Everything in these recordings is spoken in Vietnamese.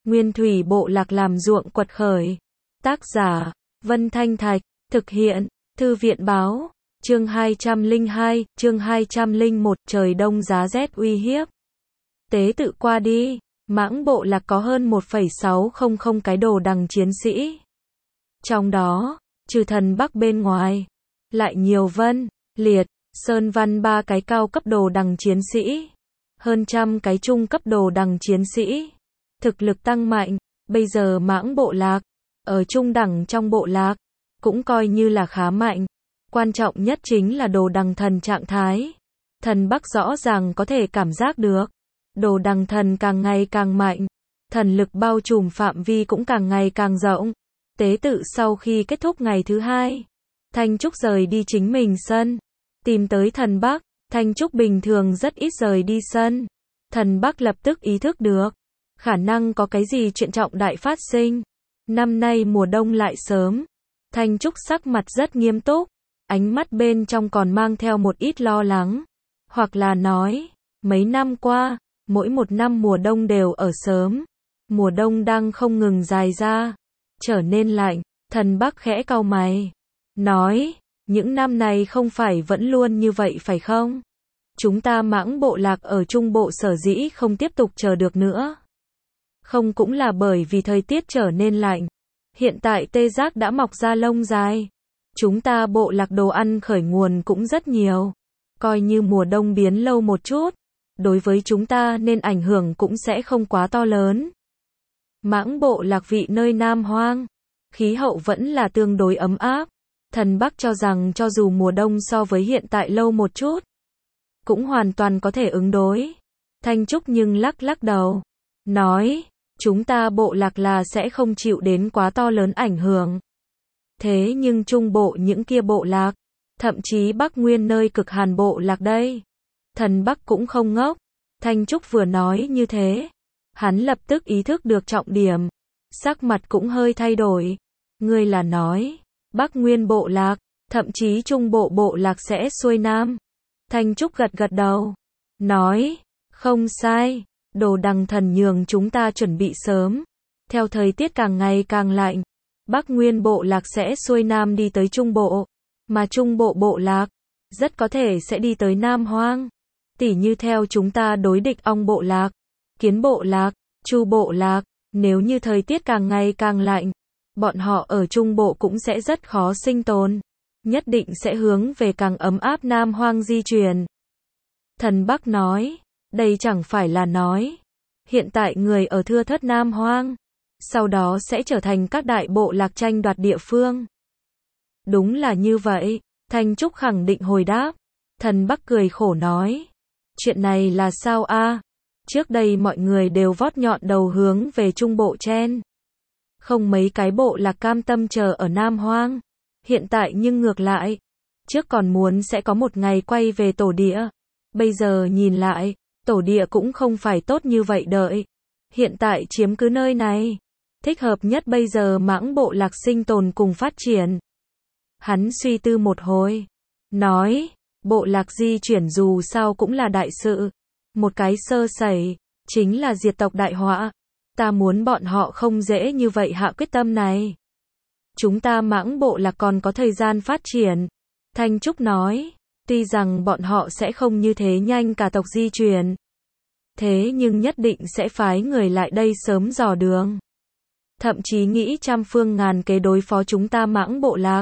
Nguyên thủy bộ lạc làm ruộng quật khởi. Tác giả, Vân Thanh Thạch, thực hiện, Thư viện báo, chương 202, chương 201, trời đông giá rét uy hiếp. Tế tự qua đi, Mãng bộ lạc có hơn 1,600 cái đồ đằng chiến sĩ. Trong đó, trừ thần Bắc bên ngoài, lại nhiều Vân, Liệt, Sơn Văn 3 cái cao cấp đồ đằng chiến sĩ, hơn trăm cái trung cấp đồ đằng chiến sĩ. Thực lực tăng mạnh, bây giờ Mãng bộ lạc, ở trung đẳng trong bộ lạc, cũng coi như là khá mạnh. Quan trọng nhất chính là đồ đằng thần trạng thái. Thần Bắc rõ ràng có thể cảm giác được. Đồ đằng thần càng ngày càng mạnh. Thần lực bao trùm phạm vi cũng càng ngày càng rộng. Tế tự sau khi kết thúc ngày thứ 2, Thanh Trúc rời đi chính mình sân. Tìm tới thần Bắc, Thanh Trúc bình thường rất ít rời đi sân. Thần Bắc lập tức ý thức được. Khả năng có cái gì chuyện trọng đại phát sinh. Năm nay mùa đông lại sớm. Thanh Trúc sắc mặt rất nghiêm túc. Ánh mắt bên trong còn mang theo một ít lo lắng. Hoặc là nói, mấy năm qua, mỗi một năm mùa đông đều ở sớm. Mùa đông đang không ngừng dài ra, trở nên lạnh. Thần Bắc khẽ cau mày, nói, những năm này không phải vẫn luôn như vậy phải không? Chúng ta Mãng bộ lạc ở Trung Bộ sở dĩ không tiếp tục chờ được nữa. Không cũng là bởi vì thời tiết trở nên lạnh. Hiện tại tê giác đã mọc ra lông dài. Chúng ta bộ lạc đồ ăn khởi nguồn cũng rất nhiều. Coi như mùa đông biến lâu một chút, đối với chúng ta nên ảnh hưởng cũng sẽ không quá to lớn. Mãng bộ lạc vị nơi Nam Hoang, khí hậu vẫn là tương đối ấm áp. Thần Bắc cho rằng cho dù mùa đông so với hiện tại lâu một chút, cũng hoàn toàn có thể ứng đối. Thanh Trúc nhưng lắc lắc đầu, nói, chúng ta bộ lạc là sẽ không chịu đến quá to lớn ảnh hưởng. Thế nhưng Trung Bộ những kia bộ lạc, thậm chí Bắc Nguyên nơi cực hàn bộ lạc đây. Thần Bắc cũng không ngốc. Thanh Trúc vừa nói như thế, hắn lập tức ý thức được trọng điểm. Sắc mặt cũng hơi thay đổi. Ngươi là nói, Bắc Nguyên bộ lạc, thậm chí Trung Bộ bộ lạc sẽ xuôi nam. Thanh Trúc gật gật đầu, nói, không sai, đồ đằng thần nhường chúng ta chuẩn bị sớm. Theo thời tiết càng ngày càng lạnh, Bắc Nguyên bộ lạc sẽ xuôi nam đi tới Trung Bộ, mà Trung Bộ bộ lạc, rất có thể sẽ đi tới Nam Hoang. Tỉ như theo chúng ta đối địch Ong bộ lạc, Kiến bộ lạc, Chu bộ lạc, nếu như thời tiết càng ngày càng lạnh, bọn họ ở Trung Bộ cũng sẽ rất khó sinh tồn, nhất định sẽ hướng về càng ấm áp Nam Hoang di chuyển. Thần Bắc nói, đây chẳng phải là nói, hiện tại người ở thưa thớt Nam Hoang, sau đó sẽ trở thành các đại bộ lạc tranh đoạt địa phương. Đúng là như vậy, Thanh Trúc khẳng định hồi đáp. Thần Bắc cười khổ nói, chuyện này là sao a? Trước đây mọi người đều vót nhọn đầu hướng về Trung Bộ chen. Không mấy cái bộ lạc cam tâm chờ ở Nam Hoang. Hiện tại nhưng ngược lại, trước còn muốn sẽ có một ngày quay về tổ địa. Bây giờ nhìn lại, tổ địa cũng không phải tốt như vậy đợi. Hiện tại chiếm cứ nơi này, thích hợp nhất bây giờ Mãng bộ lạc sinh tồn cùng phát triển. Hắn suy tư một hồi, nói, bộ lạc di chuyển dù sao cũng là đại sự. Một cái sơ sẩy, chính là diệt tộc đại họa. Ta muốn bọn họ không dễ như vậy hạ quyết tâm này. Chúng ta Mãng bộ lạc còn có thời gian phát triển. Thanh Trúc nói, tuy rằng bọn họ sẽ không như thế nhanh cả tộc di chuyển. Thế nhưng nhất định sẽ phái người lại đây sớm dò đường. Thậm chí nghĩ trăm phương ngàn kế đối phó chúng ta Mãng bộ lạc.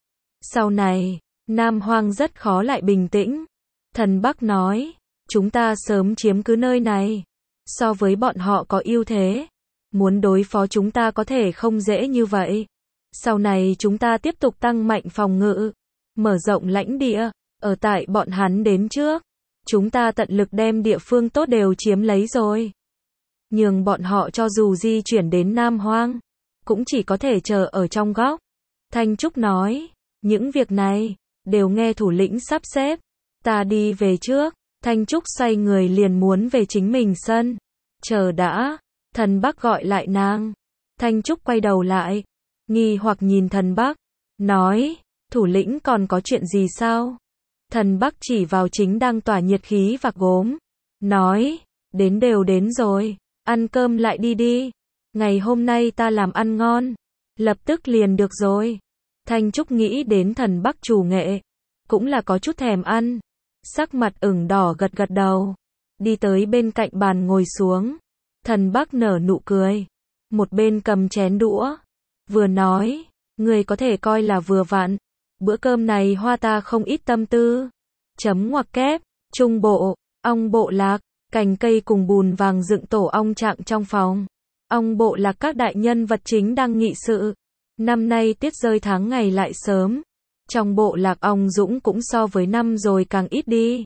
Sau này, Nam Hoang rất khó lại bình tĩnh. Thần Bắc nói, chúng ta sớm chiếm cứ nơi này. So với bọn họ có ưu thế. Muốn đối phó chúng ta có thể không dễ như vậy. Sau này chúng ta tiếp tục tăng mạnh phòng ngự. Mở rộng lãnh địa. Ở tại bọn hắn đến trước. Chúng ta tận lực đem địa phương tốt đều chiếm lấy rồi. Nhường bọn họ cho dù di chuyển đến Nam Hoang, cũng chỉ có thể chờ ở trong góc. Thanh Trúc nói, những việc này, đều nghe thủ lĩnh sắp xếp. Ta đi về trước. Thanh Trúc xoay người liền muốn về chính mình sân. Chờ đã. Thần Bắc gọi lại nàng. Thanh Trúc quay đầu lại, nghi hoặc nhìn thần Bắc, nói, thủ lĩnh còn có chuyện gì sao? Thần Bắc chỉ vào chính đang tỏa nhiệt khí vạc gốm, nói, đến đều đến rồi, ăn cơm lại đi đi. Ngày hôm nay ta làm ăn ngon. Lập tức liền được rồi. Thanh Trúc nghĩ đến thần Bắc chủ nghệ. Cũng là có chút thèm ăn. Sắc mặt ửng đỏ gật gật đầu. Đi tới bên cạnh bàn ngồi xuống. Thần Bắc nở nụ cười. Một bên cầm chén đũa. Vừa nói, người có thể coi là vừa vặn. Bữa cơm này hoa ta không ít tâm tư. Chấm ngoặc kép, trung bộ, ong bộ lạc, cành cây cùng bùn vàng dựng tổ ong trạng trong phòng. Ong bộ lạc các đại nhân vật chính đang nghị sự. Năm nay tiết rơi tháng ngày lại sớm. Trong bộ lạc ong dũng cũng so với năm rồi càng ít đi.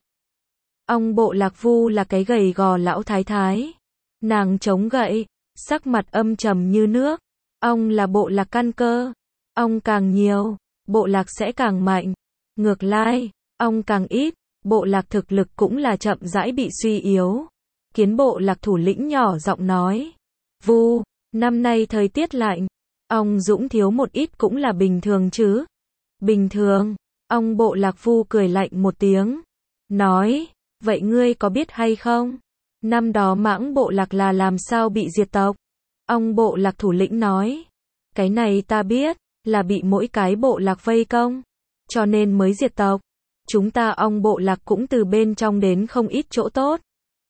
Ong bộ lạc Vu là cái gầy gò lão thái thái. Nàng chống gậy, sắc mặt âm trầm như nước. Ong là bộ lạc căn cơ. Ong càng nhiều, bộ lạc sẽ càng mạnh. Ngược lại, ong càng ít, bộ lạc thực lực cũng là chậm rãi bị suy yếu. Kiến bộ lạc thủ lĩnh nhỏ giọng nói. Vu, năm nay thời tiết lạnh. Ong dũng thiếu một ít cũng là bình thường chứ. Bình thường, ong bộ lạc Vu cười lạnh một tiếng. Nói, vậy ngươi có biết hay không? Năm đó Mãng bộ lạc là làm sao bị diệt tộc? Ong bộ lạc thủ lĩnh nói. Cái này ta biết, là bị mỗi cái bộ lạc vây công. Cho nên mới diệt tộc. Chúng ta ong bộ lạc cũng từ bên trong đến không ít chỗ tốt.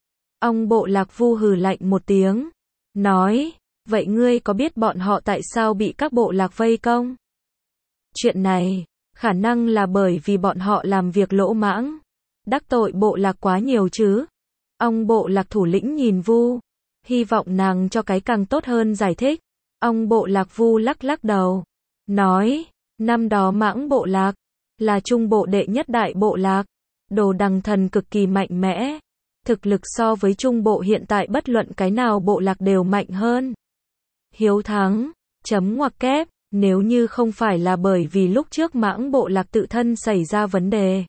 Ong bộ lạc Vu hừ lạnh một tiếng. Nói, vậy ngươi có biết bọn họ tại sao bị các bộ lạc vây công? Chuyện này, khả năng là bởi vì bọn họ làm việc lỗ mãng. Đắc tội bộ lạc quá nhiều chứ. Ong bộ lạc thủ lĩnh nhìn Vu. Hy vọng nàng cho cái càng tốt hơn giải thích. Ong bộ lạc Vu lắc lắc đầu. Nói, năm đó Mãng bộ lạc là trung bộ đệ nhất đại bộ lạc. Đồ Đằng Thần cực kỳ mạnh mẽ. Thực lực so với trung bộ hiện tại bất luận cái nào bộ lạc đều mạnh hơn. Hiếu thắng, chấm ngoặc kép, nếu như không phải là bởi vì lúc trước Mãng bộ lạc tự thân xảy ra vấn đề.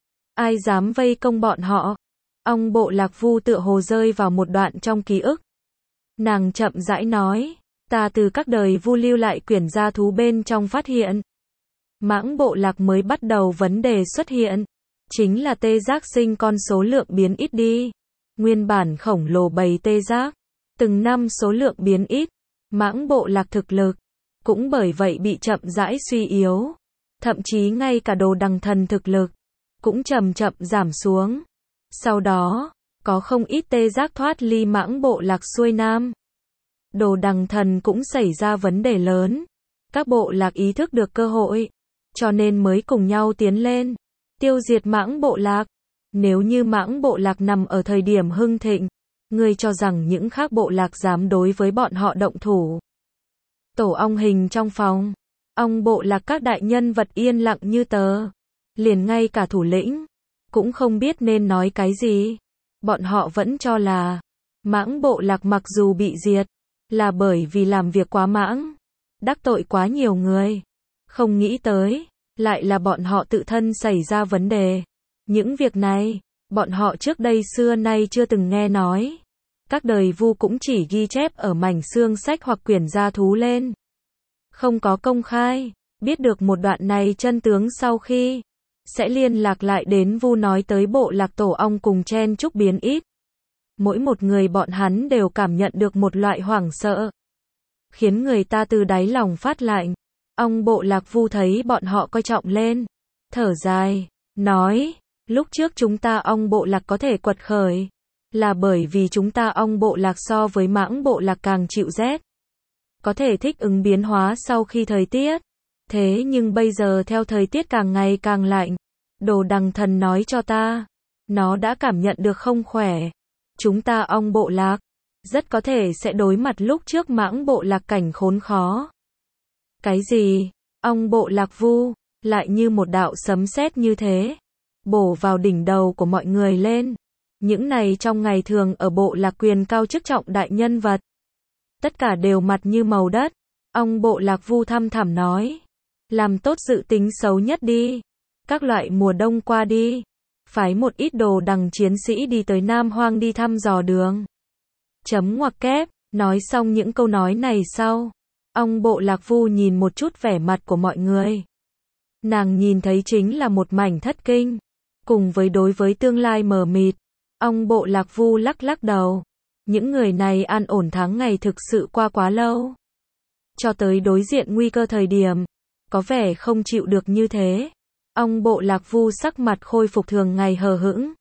Ai dám vây công bọn họ? Ong bộ lạc Vu tựa hồ rơi vào một đoạn trong ký ức. Nàng chậm rãi nói, ta từ các đời Vu lưu lại quyển gia thú bên trong phát hiện. Mãng bộ lạc mới bắt đầu vấn đề xuất hiện. Chính là tê giác sinh con số lượng biến ít đi. Nguyên bản khổng lồ bầy tê giác. Từng năm số lượng biến ít. Mãng bộ lạc thực lực. Cũng bởi vậy bị chậm rãi suy yếu. Thậm chí ngay cả Đồ Đằng Thần thực lực. Cũng chậm chậm giảm xuống. Sau đó, có không ít tê giác thoát ly Mãng bộ lạc xuôi nam. Đồ Đằng Thần cũng xảy ra vấn đề lớn. Các bộ lạc ý thức được cơ hội. Cho nên mới cùng nhau tiến lên. Tiêu diệt Mãng bộ lạc. Nếu như Mãng bộ lạc nằm ở thời điểm hưng thịnh, ngươi cho rằng những khác bộ lạc dám đối với bọn họ động thủ. Tổ ong hình trong phòng. Ong bộ lạc các đại nhân vật yên lặng như tờ. Liền ngay cả thủ lĩnh cũng không biết nên nói cái gì. Bọn họ vẫn cho là Mãng bộ lạc mặc dù bị diệt là bởi vì làm việc quá mãng, đắc tội quá nhiều người. Không nghĩ tới lại là bọn họ tự thân xảy ra vấn đề. Những việc này, bọn họ trước đây xưa nay chưa từng nghe nói. Các đời Vu cũng chỉ ghi chép ở mảnh xương sách hoặc quyển gia thú lên. Không có công khai. Biết được một đoạn này chân tướng sau khi sẽ liên lạc lại đến Vu nói tới bộ lạc tổ ong cùng chen chúc biến ít. Mỗi một người bọn hắn đều cảm nhận được một loại hoảng sợ. Khiến người ta từ đáy lòng phát lạnh. Ong bộ lạc Vu thấy bọn họ coi trọng lên. Thở dài, nói, lúc trước chúng ta ong bộ lạc có thể quật khởi. Là bởi vì chúng ta ong bộ lạc so với Mãng bộ lạc càng chịu rét. Có thể thích ứng biến hóa sau khi thời tiết. Thế nhưng bây giờ theo thời tiết càng ngày càng lạnh. Đồ Đằng Thần nói cho ta. Nó đã cảm nhận được không khỏe. Chúng ta ong bộ lạc rất có thể sẽ đối mặt lúc trước Mãng bộ lạc cảnh khốn khó. Cái gì? Ong bộ lạc Vu lại như một đạo sấm sét như thế, bổ vào đỉnh đầu của mọi người lên. Những này trong ngày thường ở bộ lạc quyền cao chức trọng đại nhân vật, tất cả đều mặt như màu đất. Ong bộ lạc Vu thăm thẳm nói, làm tốt dự tính xấu nhất đi. Các loại mùa đông qua đi, phái một ít Đồ Đằng chiến sĩ đi tới Nam Hoang đi thăm dò đường. Chấm ngoặc kép, nói xong những câu nói này sau, ong bộ lạc Vu nhìn một chút vẻ mặt của mọi người. Nàng nhìn thấy chính là một mảnh thất kinh, cùng với đối với tương lai mờ mịt. Ong bộ lạc Vu lắc lắc đầu, Những người này an ổn tháng ngày thực sự qua quá lâu. Cho tới đối diện nguy cơ thời điểm, có vẻ không chịu được như thế. Ong Bộ Lạc Vu sắc mặt khôi phục thường ngày hờ hững.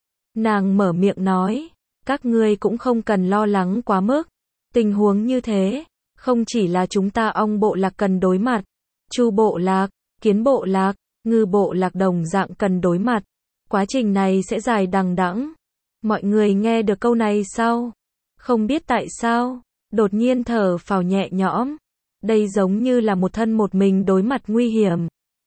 Nàng mở miệng nói, các ngươi cũng không cần lo lắng quá mức. Tình huống như thế, không chỉ là chúng ta Ong Bộ Lạc cần đối mặt. Chu Bộ Lạc, Kiến Bộ Lạc, Ngư Bộ Lạc đồng dạng cần đối mặt. Quá trình này sẽ dài đằng đẵng. Mọi người nghe được câu này sau, không biết tại sao, đột nhiên thở phào nhẹ nhõm. Đây giống như là một thân một mình đối mặt nguy hiểm.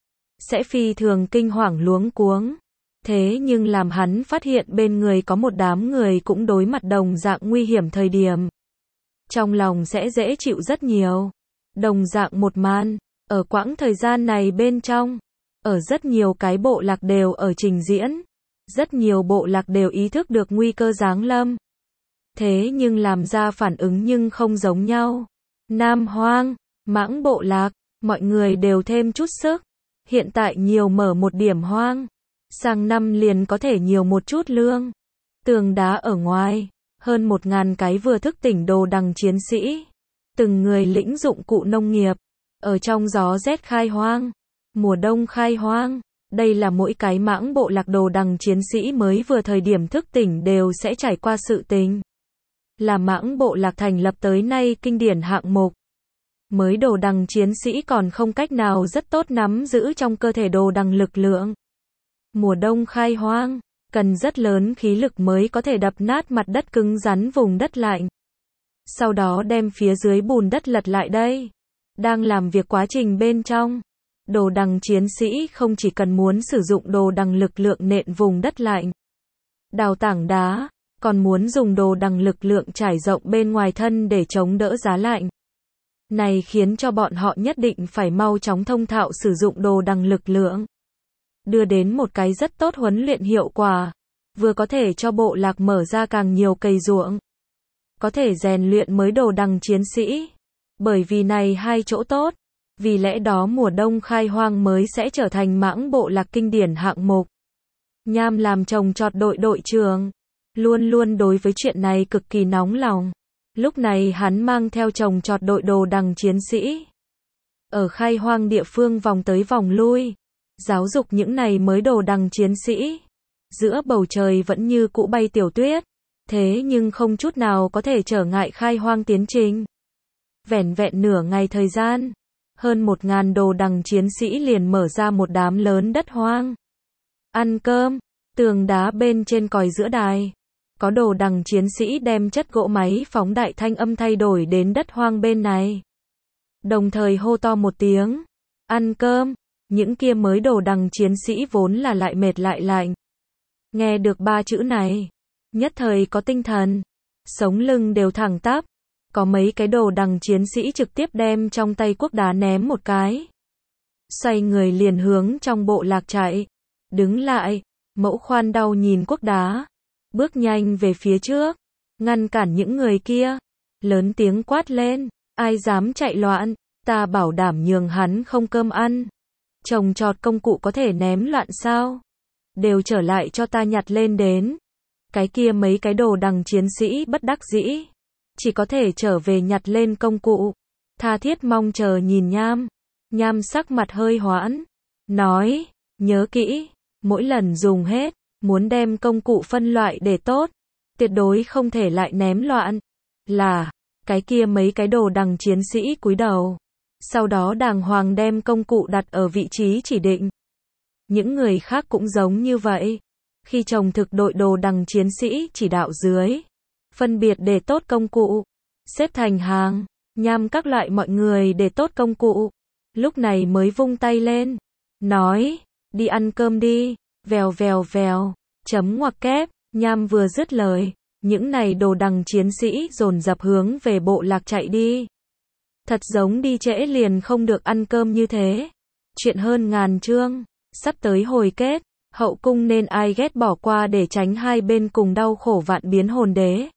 Sẽ phi thường kinh hoàng luống cuống. Thế nhưng làm hắn phát hiện bên người có một đám người cũng đối mặt đồng dạng nguy hiểm thời điểm. Trong lòng sẽ dễ chịu rất nhiều. Đồng dạng một màn, ở quãng thời gian này bên trong, ở rất nhiều cái bộ lạc đều ở trình diễn. Rất nhiều bộ lạc đều ý thức được nguy cơ giáng lâm. Thế nhưng làm ra phản ứng nhưng không giống nhau. Nam Hoang, Mãng Bộ Lạc, mọi người đều thêm chút sức. Hiện tại nhiều mở một điểm hoang. Sang năm liền có thể nhiều một chút lương. Tường đá ở ngoài, hơn 1.000 cái vừa thức tỉnh đồ đằng chiến sĩ. Từng người lĩnh dụng cụ nông nghiệp. Ở trong gió rét khai hoang. Mùa đông khai hoang. Đây là mỗi cái Mãng Bộ Lạc đồ đằng chiến sĩ mới vừa thời điểm thức tỉnh đều sẽ trải qua sự tình. Là Mãng Bộ Lạc thành lập tới nay kinh điển hạng mục. Mới đồ đằng chiến sĩ còn không cách nào rất tốt nắm giữ trong cơ thể đồ đằng lực lượng. Mùa đông khai hoang, cần rất lớn khí lực mới có thể đập nát mặt đất cứng rắn vùng đất lạnh. Sau đó đem phía dưới bùn đất lật lại đây. Đang làm việc quá trình bên trong, đồ đằng chiến sĩ không chỉ cần muốn sử dụng đồ đằng lực lượng nện vùng đất lạnh, đào tảng đá, còn muốn dùng đồ đằng lực lượng trải rộng bên ngoài thân để chống đỡ giá lạnh. Này khiến cho bọn họ nhất định phải mau chóng thông thạo sử dụng đồ đằng lực lượng. Đưa đến một cái rất tốt huấn luyện hiệu quả. Vừa có thể cho bộ lạc mở ra càng nhiều cây ruộng. Có thể rèn luyện mới đồ đằng chiến sĩ. Bởi vì này hai chỗ tốt. Vì lẽ đó mùa đông khai hoang mới sẽ trở thành Mãng Bộ Lạc kinh điển hạng mục. Nham làm trồng trọt đội trưởng. Luôn luôn đối với chuyện này cực kỳ nóng lòng. Lúc này hắn mang theo trồng trọt đội đồ đằng chiến sĩ. Ở khai hoang địa phương vòng tới vòng lui. Giáo dục những này mới đồ đằng chiến sĩ. Giữa bầu trời vẫn như cũ bay tiểu tuyết. Thế nhưng không chút nào có thể trở ngại khai hoang tiến trình. Vẻn vẹn nửa ngày thời gian. Hơn 1.000 đồ đằng chiến sĩ liền mở ra một đám lớn đất hoang. Ăn cơm. Tường đá bên trên còi giữa đài. Có đồ đằng chiến sĩ đem chất gỗ máy phóng đại thanh âm thay đổi đến đất hoang bên này. Đồng thời hô to một tiếng. Ăn cơm. Những kia mới đồ đằng chiến sĩ vốn là lại mệt lại lạnh. Nghe được ba chữ này. Nhất thời có tinh thần. Sống lưng đều thẳng tắp. Có mấy cái đồ đằng chiến sĩ trực tiếp đem trong tay cuốc đá ném một cái. Xoay người liền hướng trong bộ lạc chạy. Đứng lại. Mẫu khoan đau nhìn cuốc đá. Bước nhanh về phía trước. Ngăn cản những người kia. Lớn tiếng quát lên. Ai dám chạy loạn. Ta bảo đảm nhường hắn không cơm ăn. Trồng trọt công cụ có thể ném loạn sao? Đều trở lại cho ta nhặt lên đến. Cái kia mấy cái đồ đằng chiến sĩ bất đắc dĩ. Chỉ có thể trở về nhặt lên công cụ. Tha thiết mong chờ nhìn Nham. Nham sắc mặt hơi hoãn. Nói, nhớ kỹ. Mỗi lần dùng hết. Muốn đem công cụ phân loại để tốt. Tuyệt đối không thể lại ném loạn. Là, cái kia mấy cái đồ đằng chiến sĩ cúi đầu. Sau đó đàng hoàng đem công cụ đặt ở vị trí chỉ định. Những người khác cũng giống như vậy. Khi trồng thực đội đồ đằng chiến sĩ chỉ đạo dưới. Phân biệt để tốt công cụ. Xếp thành hàng. Nham các loại mọi người để tốt công cụ. Lúc này mới vung tay lên. Nói, đi ăn cơm đi. Vèo vèo vèo. Chấm ngoặc kép. Nham vừa dứt lời. Những này đồ đằng chiến sĩ dồn dập hướng về bộ lạc chạy đi. Thật giống đi trễ liền không được ăn cơm như thế. Chuyện hơn ngàn chương. Sắp tới hồi kết. Hậu cung nên ai ghét bỏ qua để tránh hai bên cùng đau khổ vạn biến hồn đế.